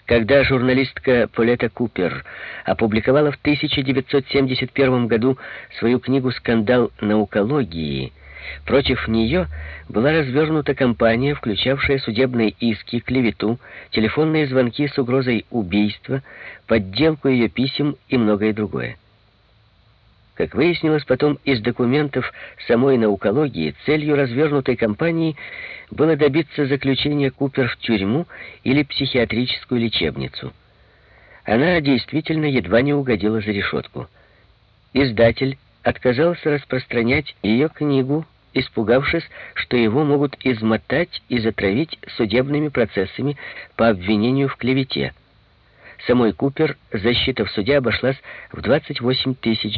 Когда журналистка Полета Купер опубликовала в 1971 году свою книгу «Скандал наукологии», против нее была развернута кампания, включавшая судебные иски, клевету, телефонные звонки с угрозой убийства, подделку ее писем и многое другое. Как выяснилось потом из документов самой наукологии, целью развернутой кампании было добиться заключения Купер в тюрьму или психиатрическую лечебницу. Она действительно едва не угодила за решетку. Издатель отказался распространять ее книгу, испугавшись, что его могут измотать и затравить судебными процессами по обвинению в клевете. Самой Купер защита в суде обошлась в $28 тысяч.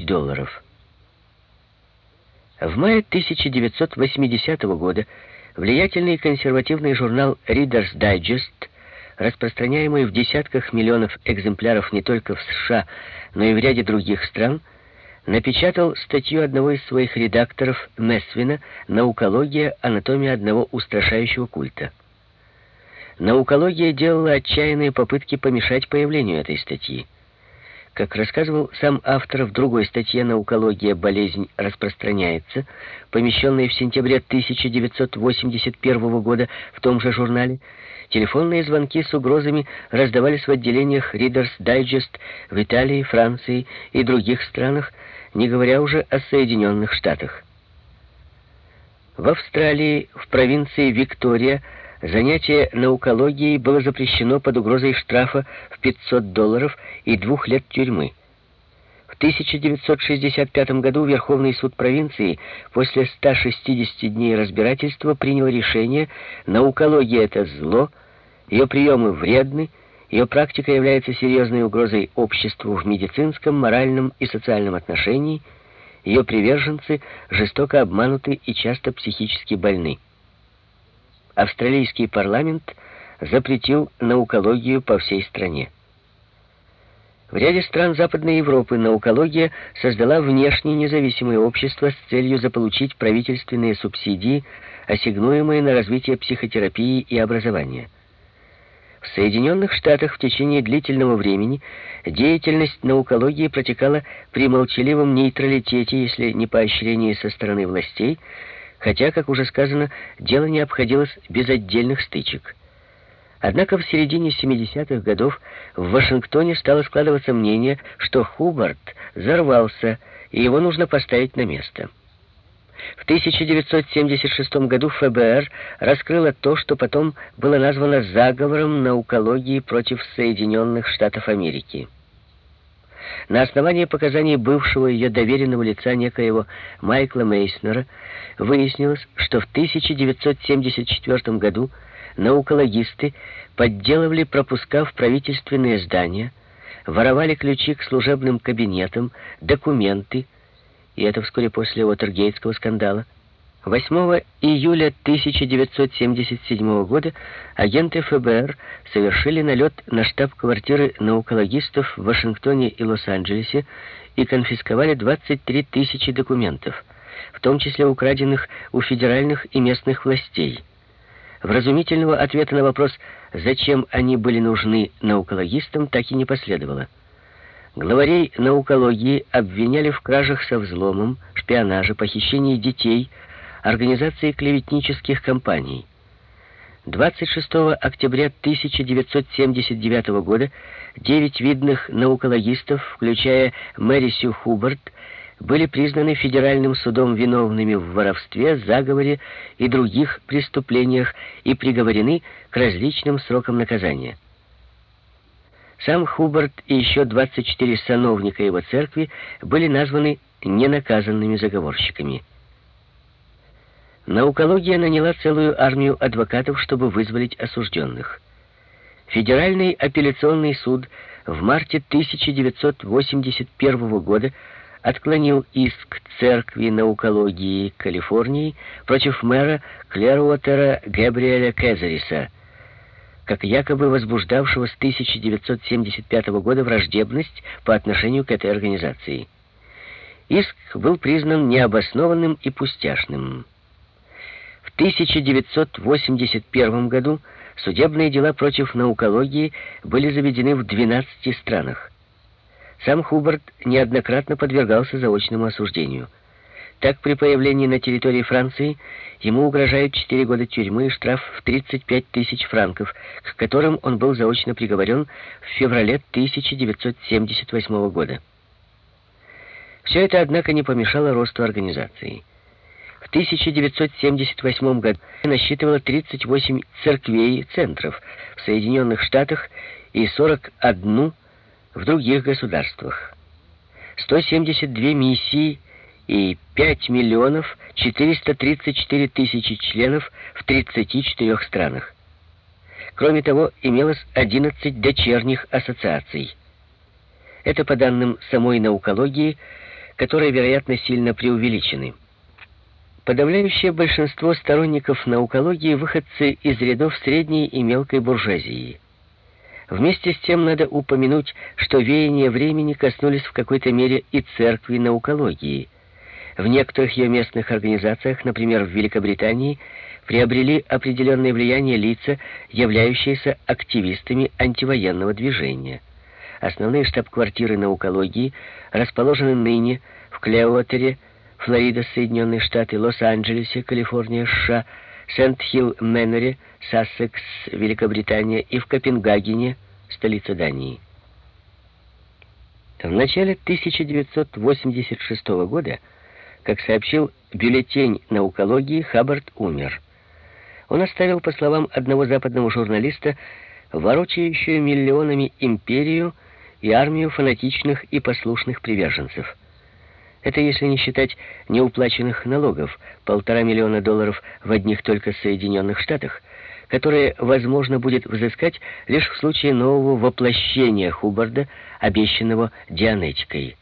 В мае 1980 года влиятельный консервативный журнал Reader's Digest, распространяемый в десятках миллионов экземпляров не только в США, но и в ряде других стран, напечатал статью одного из своих редакторов, Месвина, «Наукология. Анатомия одного устрашающего культа». Наукология делала отчаянные попытки помешать появлению этой статьи. Как рассказывал сам автор в другой статье «Наукология. Болезнь распространяется», помещенной в сентябре 1981 года в том же журнале, телефонные звонки с угрозами раздавались в отделениях Reader's Digest в Италии, Франции и других странах, не говоря уже о Соединенных Штатах. В Австралии, в провинции Виктория, занятие наукологией было запрещено под угрозой штрафа в $500 и 2 лет тюрьмы. В 1965 году Верховный суд провинции после 160 дней разбирательства принял решение: наукология — это зло, ее приемы вредны, ее практика является серьезной угрозой обществу в медицинском, моральном и социальном отношении, ее приверженцы жестоко обмануты и часто психически больны. Австралийский парламент запретил наукологию по всей стране. В ряде стран Западной Европы наукология создала внешне независимое общество с целью заполучить правительственные субсидии, ассигнуемые на развитие психотерапии и образования. В Соединенных Штатах в течение длительного времени деятельность наукологии протекала при молчаливом нейтралитете, если не поощрении со стороны властей, хотя, как уже сказано, дело не обходилось без отдельных стычек. Однако в середине 70-х годов в Вашингтоне стало складываться мнение, что Хубарт взорвался, и его нужно поставить на место. В 1976 году ФБР раскрыло то, что потом было названо заговором наукологии против Соединенных Штатов Америки. На основании показаний бывшего ее доверенного лица некоего Майкла Мейснера выяснилось, что в 1974 году наукологисты подделывали пропуска в правительственные здания, воровали ключи к служебным кабинетам, документы, и это вскоре после Уотергейтского скандала. 8 июля 1977 года агенты ФБР совершили налет на штаб-квартиры наукологистов в Вашингтоне и Лос-Анджелесе и конфисковали 23 тысячи документов, в том числе украденных у федеральных и местных властей. Вразумительного ответа на вопрос, зачем они были нужны наукологистам, так и не последовало. Главарей наукологии обвиняли в кражах со взломом, шпионаже, похищении детей, организации клеветнических кампаний. 26 октября 1979 года 9 видных наукологистов, включая Мэри Сью Хубарт, были признаны федеральным судом виновными в воровстве, заговоре и других преступлениях и приговорены к различным срокам наказания. Сам Хубарт и еще 24 сановника его церкви были названы ненаказанными заговорщиками. Наукология наняла целую армию адвокатов, чтобы вызволить осужденных. Федеральный апелляционный суд в марте 1981 года отклонил иск церкви наукологии Калифорнии против мэра Клэрвотера Гэбриэля Кэзариса, как якобы возбуждавшего с 1975 года враждебность по отношению к этой организации. Иск был признан необоснованным и пустяшным. В 1981 году Судебные дела против наукологии были заведены в 12 странах. Сам Хуббард неоднократно подвергался заочному осуждению. Так, при появлении на территории Франции ему угрожают 4 года тюрьмы и штраф в 35 тысяч франков, к которым он был заочно приговорен в феврале 1978 года. Все это, однако, не помешало росту организации. В 1978 году насчитывало 38 церквей и центров в Соединенных Штатах и 41 в других государствах. 172 миссии и 5 миллионов 434 тысячи членов в 34 странах. Кроме того, имелось 11 дочерних ассоциаций. Это по данным самой наукологии, которые, вероятно, сильно преувеличены. Подавляющее большинство сторонников наукологии — выходцы из рядов средней и мелкой буржуазии. Вместе с тем надо упомянуть, что веяния времени коснулись в какой-то мере и церкви наукологии. В некоторых ее местных организациях, например, в Великобритании, приобрели определенное влияние лица, являющиеся активистами антивоенного движения. Основные штаб-квартиры наукологии расположены ныне в Клеуотере, Флорида, Соединенные Штаты, Лос-Анджелесе, Калифорния, США, Сент-Хилл-Мэноре, Сассекс, Великобритания, и в Копенгагене, столица Дании. В начале 1986 года, как сообщил бюллетень наукологии, Хаббард умер. Он оставил, по словам одного западного журналиста, ворочающую миллионами империю и армию фанатичных и послушных приверженцев. Это если не считать неуплаченных налогов, $1,5 миллиона в одних только Соединенных Штатах, которые возможно будет взыскать лишь в случае нового воплощения Хуббарда, обещанного Дианетикой.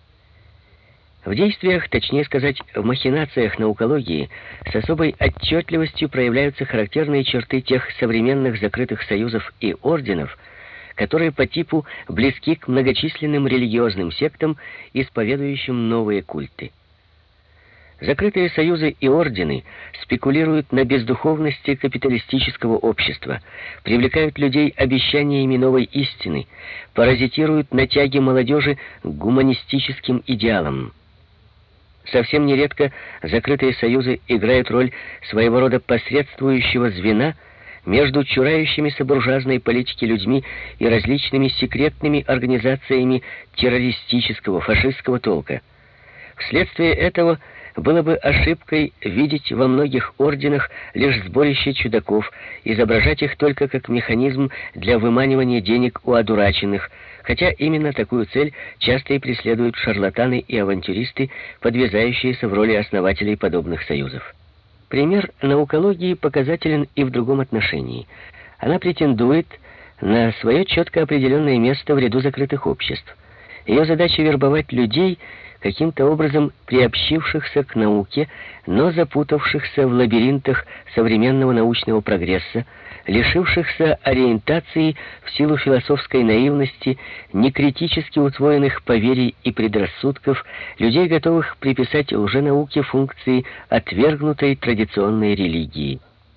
В действиях, точнее сказать, в махинациях наукологии, с особой отчетливостью проявляются характерные черты тех современных закрытых союзов и орденов, которые по типу близки к многочисленным религиозным сектам, исповедующим новые культы. Закрытые союзы и ордены спекулируют на бездуховности капиталистического общества, привлекают людей обещаниями новой истины, паразитируют на тяге молодежи к гуманистическим идеалам. Совсем нередко закрытые союзы играют роль своего рода посредствующего звена между чурающимися буржуазной политики людьми и различными секретными организациями террористического, фашистского толка. Вследствие этого было бы ошибкой видеть во многих орденах лишь сборище чудаков, изображать их только как механизм для выманивания денег у одураченных, хотя именно такую цель часто и преследуют шарлатаны и авантюристы, подвязающиеся в роли основателей подобных союзов. Пример наукологии показателен и в другом отношении. Она претендует на свое четко определенное место в ряду закрытых обществ. Ее задача — вербовать людей, каким-то образом приобщившихся к науке, но запутавшихся в лабиринтах современного научного прогресса, лишившихся ориентации в силу философской наивности, некритически усвоенных поверий и предрассудков, людей, готовых приписать лженауке функции отвергнутой традиционной религии.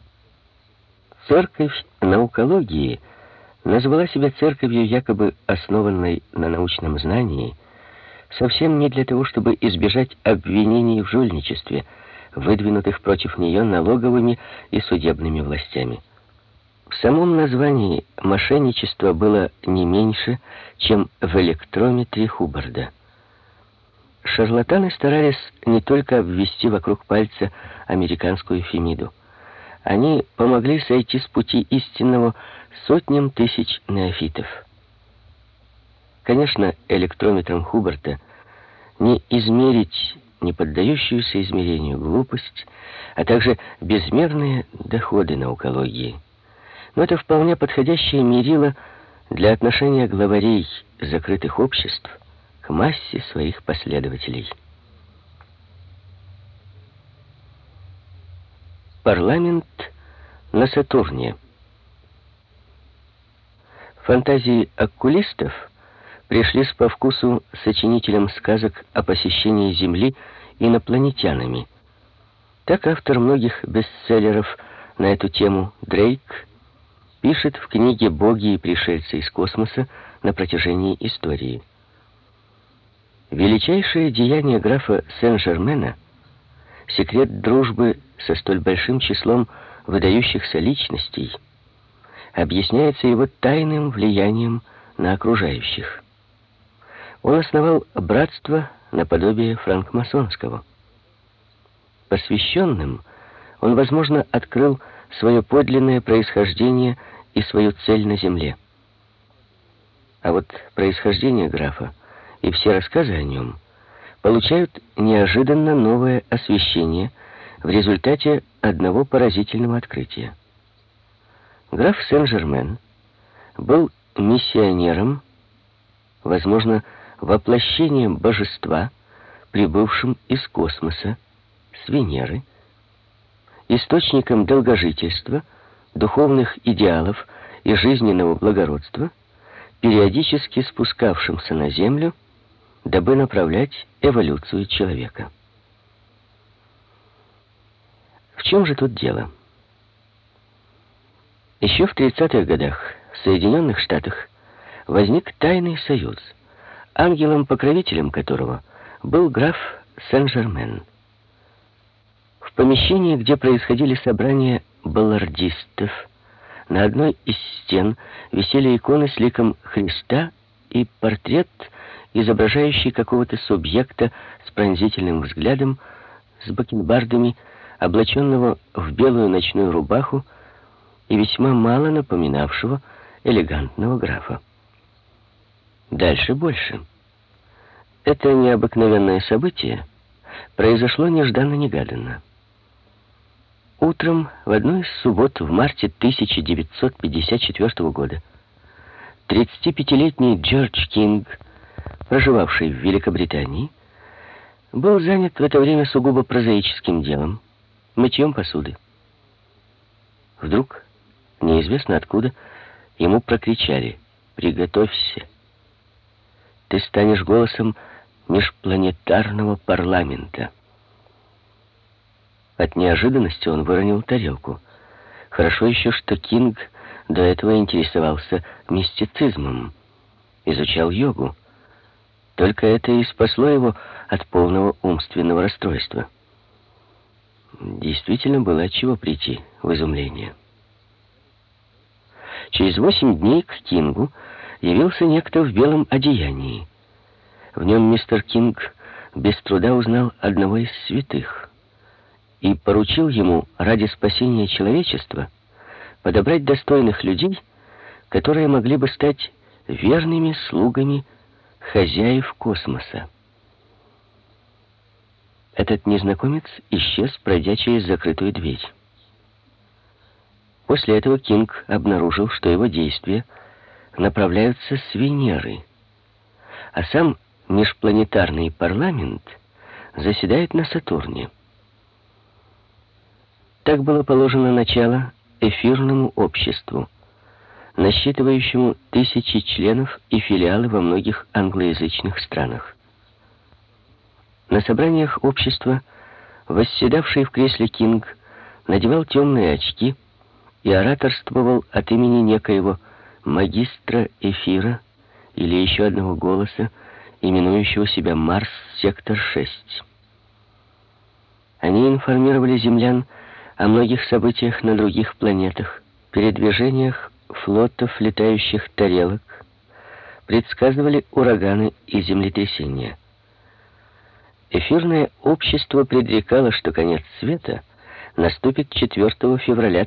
Церковь наукологии назвала себя церковью, якобы основанной на научном знании, совсем не для того, чтобы избежать обвинений в жульничестве, выдвинутых против нее налоговыми и судебными властями. В самом названии мошенничество было не меньше, чем в электрометре Хуббарда. Шарлатаны старались не только обвести вокруг пальца американскую Фемиду. Они помогли сойти с пути истинного сотням тысяч неофитов. Конечно, электрометром Хуббарда не измерить неподдающуюся измерению глупость, а также безмерные доходы наукологии. Но это вполне подходящее мерило для отношения главарей закрытых обществ к массе своих последователей. Парламент на Сатурне. Фантазии оккулистов пришлись по вкусу сочинителям сказок о посещении Земли инопланетянами. Так автор многих бестселлеров на эту тему Дрейк пишет в книге «Боги и пришельцы из космоса» на протяжении истории. Величайшее деяние графа Сен-Жермена, секрет дружбы со столь большим числом выдающихся личностей, объясняется его тайным влиянием на окружающих. Он основал братство наподобие франкмасонского. Посвященным он, возможно, открыл свое подлинное происхождение и свою цель на земле. А вот происхождение графа и все рассказы о нем получают неожиданно новое освещение в результате одного поразительного открытия. Граф Сен-Жермен был миссионером, возможно, воплощением божества, прибывшим из космоса, с Венеры, источником долгожительства, духовных идеалов и жизненного благородства, периодически спускавшимся на Землю, дабы направлять эволюцию человека. В чем же тут дело? Еще в 30-х годах в Соединенных Штатах возник тайный союз, ангелом-покровителем которого был граф Сен-Жермен. В помещении, где происходили собрания баллардистов, на одной из стен висели иконы с ликом Христа и портрет, изображающий какого-то субъекта с пронзительным взглядом, с бакенбардами, облаченного в белую ночную рубаху и весьма мало напоминавшего элегантного графа. Дальше больше. Это необыкновенное событие произошло нежданно-негаданно. Утром в одну из суббот в марте 1954 года 35-летний Джордж Кинг, проживавший в Великобритании, был занят в это время сугубо прозаическим делом — мытьем посуды. Вдруг, неизвестно откуда, ему прокричали: «Приготовься! Ты станешь голосом межпланетарного парламента». От неожиданности он выронил тарелку. Хорошо еще, что Кинг до этого интересовался мистицизмом, изучал йогу. Только это и спасло его от полного умственного расстройства. Действительно было от чего прийти в изумление. Через 8 дней к Кингу явился некто в белом одеянии. В нем мистер Кинг без труда узнал одного из святых и поручил ему ради спасения человечества подобрать достойных людей, которые могли бы стать верными слугами хозяев космоса. Этот незнакомец исчез, пройдя через закрытую дверь. После этого Кинг обнаружил, что его действия направляются с Венеры, а сам межпланетарный парламент заседает на Сатурне. Так было положено начало эфирному обществу, насчитывающему тысячи членов и филиалы во многих англоязычных странах. На собраниях общества восседавший в кресле Кинг надевал темные очки и ораторствовал от имени некоего магистра эфира или еще одного голоса, именующего себя Марс-Сектор-6. Они информировали землян о многих событиях на других планетах, передвижениях флотов летающих тарелок, предсказывали ураганы и землетрясения. Эфирное общество предрекало, что конец света наступит 4 февраля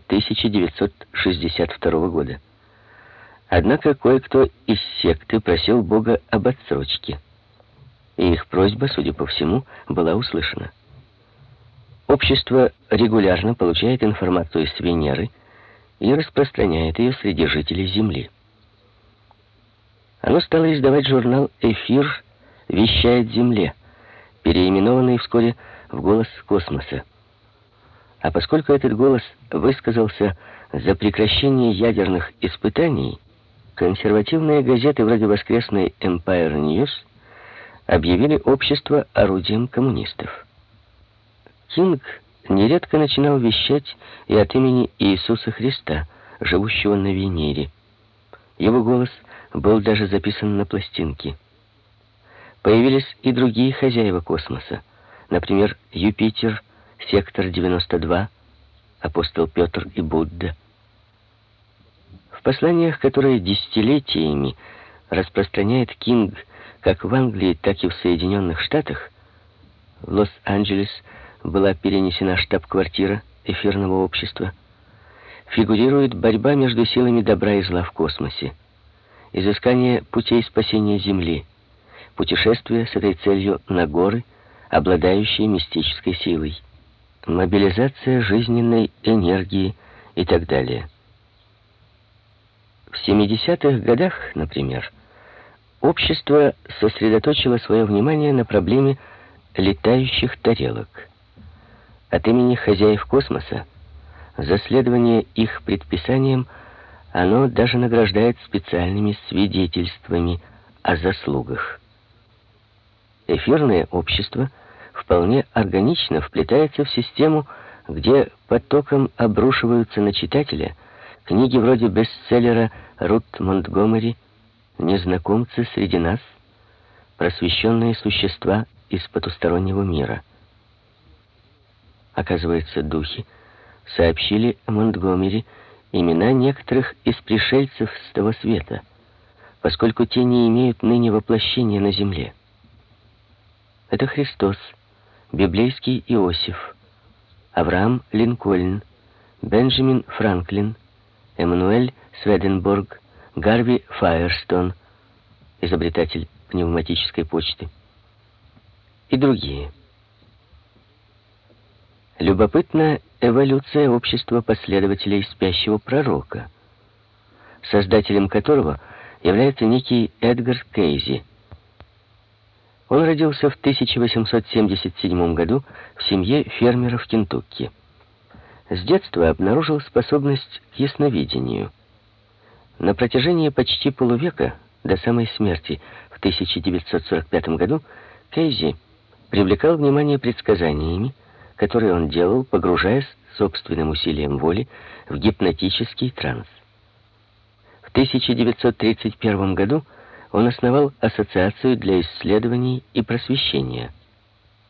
1962 года. Однако кое-кто из секты просил Бога об отсрочке, и их просьба, судя по всему, была услышана. Общество регулярно получает информацию с Венеры и распространяет ее среди жителей Земли. Оно стало издавать журнал «Эфир вещает Земле», переименованный вскоре в «Голос космоса». А поскольку этот голос высказался за прекращение ядерных испытаний, консервативные газеты вроде воскресной Empire News объявили общество орудием коммунистов. Кинг нередко начинал вещать и от имени Иисуса Христа, живущего на Венере. Его голос был даже записан на пластинке. Появились и другие хозяева космоса. Например, Юпитер, сектор 92, апостол Петр и Будда. В посланиях, которые десятилетиями распространяет Кинг как в Англии, так и в Соединенных Штатах, в Лос-Анджелес была перенесена штаб-квартира эфирного общества, фигурирует борьба между силами добра и зла в космосе, изыскание путей спасения Земли, путешествие с этой целью на горы, обладающие мистической силой, мобилизация жизненной энергии и так далее. В 70-х годах, например, общество сосредоточило свое внимание на проблеме летающих тарелок. От имени хозяев космоса, за следование их предписаниям, оно даже награждает специальными свидетельствами о заслугах. Эфирное общество вполне органично вплетается в систему, где потоком обрушиваются на читателя книги вроде бестселлера Рут Монтгомери «Незнакомцы среди нас. Просвещенные существа из потустороннего мира». Оказывается, духи сообщили Монтгомери имена некоторых из пришельцев с того света, поскольку те не имеют ныне воплощения на земле. Это Христос, библейский Иосиф, Авраам Линкольн, Бенджамин Франклин, Эммануэль Сведенборг, Гарви Файерстон, изобретатель пневматической почты, и другие. Любопытна эволюция общества последователей спящего пророка, создателем которого является некий Эдгар Кейзи. Он родился в 1877 году в семье фермеров Кентукки. С детства обнаружил способность к ясновидению. На протяжении почти полувека, до самой смерти в 1945 году, Кейзи привлекал внимание предсказаниями, которые он делал, погружаясь собственным усилием воли в гипнотический транс. В 1931 году он основал Ассоциацию для исследований и просвещения.